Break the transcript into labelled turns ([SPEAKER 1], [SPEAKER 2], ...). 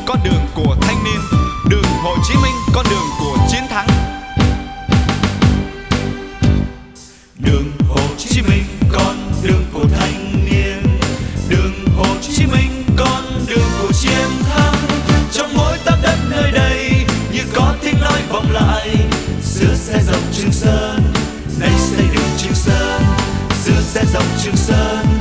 [SPEAKER 1] con đường của thanh niên. Đường Hồ Chí Minh, con đường của chiến thắng. Đường Hồ Chí Minh, con đường của thanh niên. Đường Hồ Chí Minh, con đường của chiến thắng. Trong mỗi tấc đất nơi đây như có tiếng nói vọng lại. Xưa sẽ dòng Trường Sơn, nay xây đường Trường Sơn. Xưa sẽ dòng Trường Sơn,